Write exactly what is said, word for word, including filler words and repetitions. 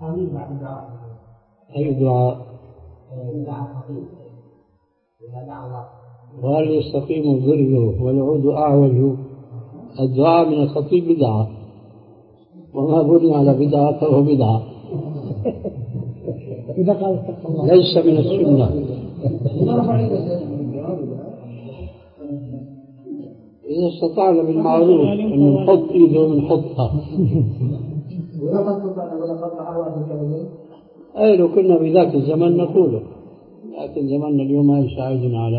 آمين بعد الدعاء. أي دعاء؟ دعاء خفيف. إذا دعا الله. وهل يستقيم الظل والعود أعوج؟ الدعاء من الخطيب بدعة، وما بني على بدعة فهو بدعة. ليس من السنة. إذا استطعنا بالمعروف أن نحط إيده ونحطها. أي لو كنا بذاك الزمن نقوله، لكن زماننا اليوم ما يساعدنا على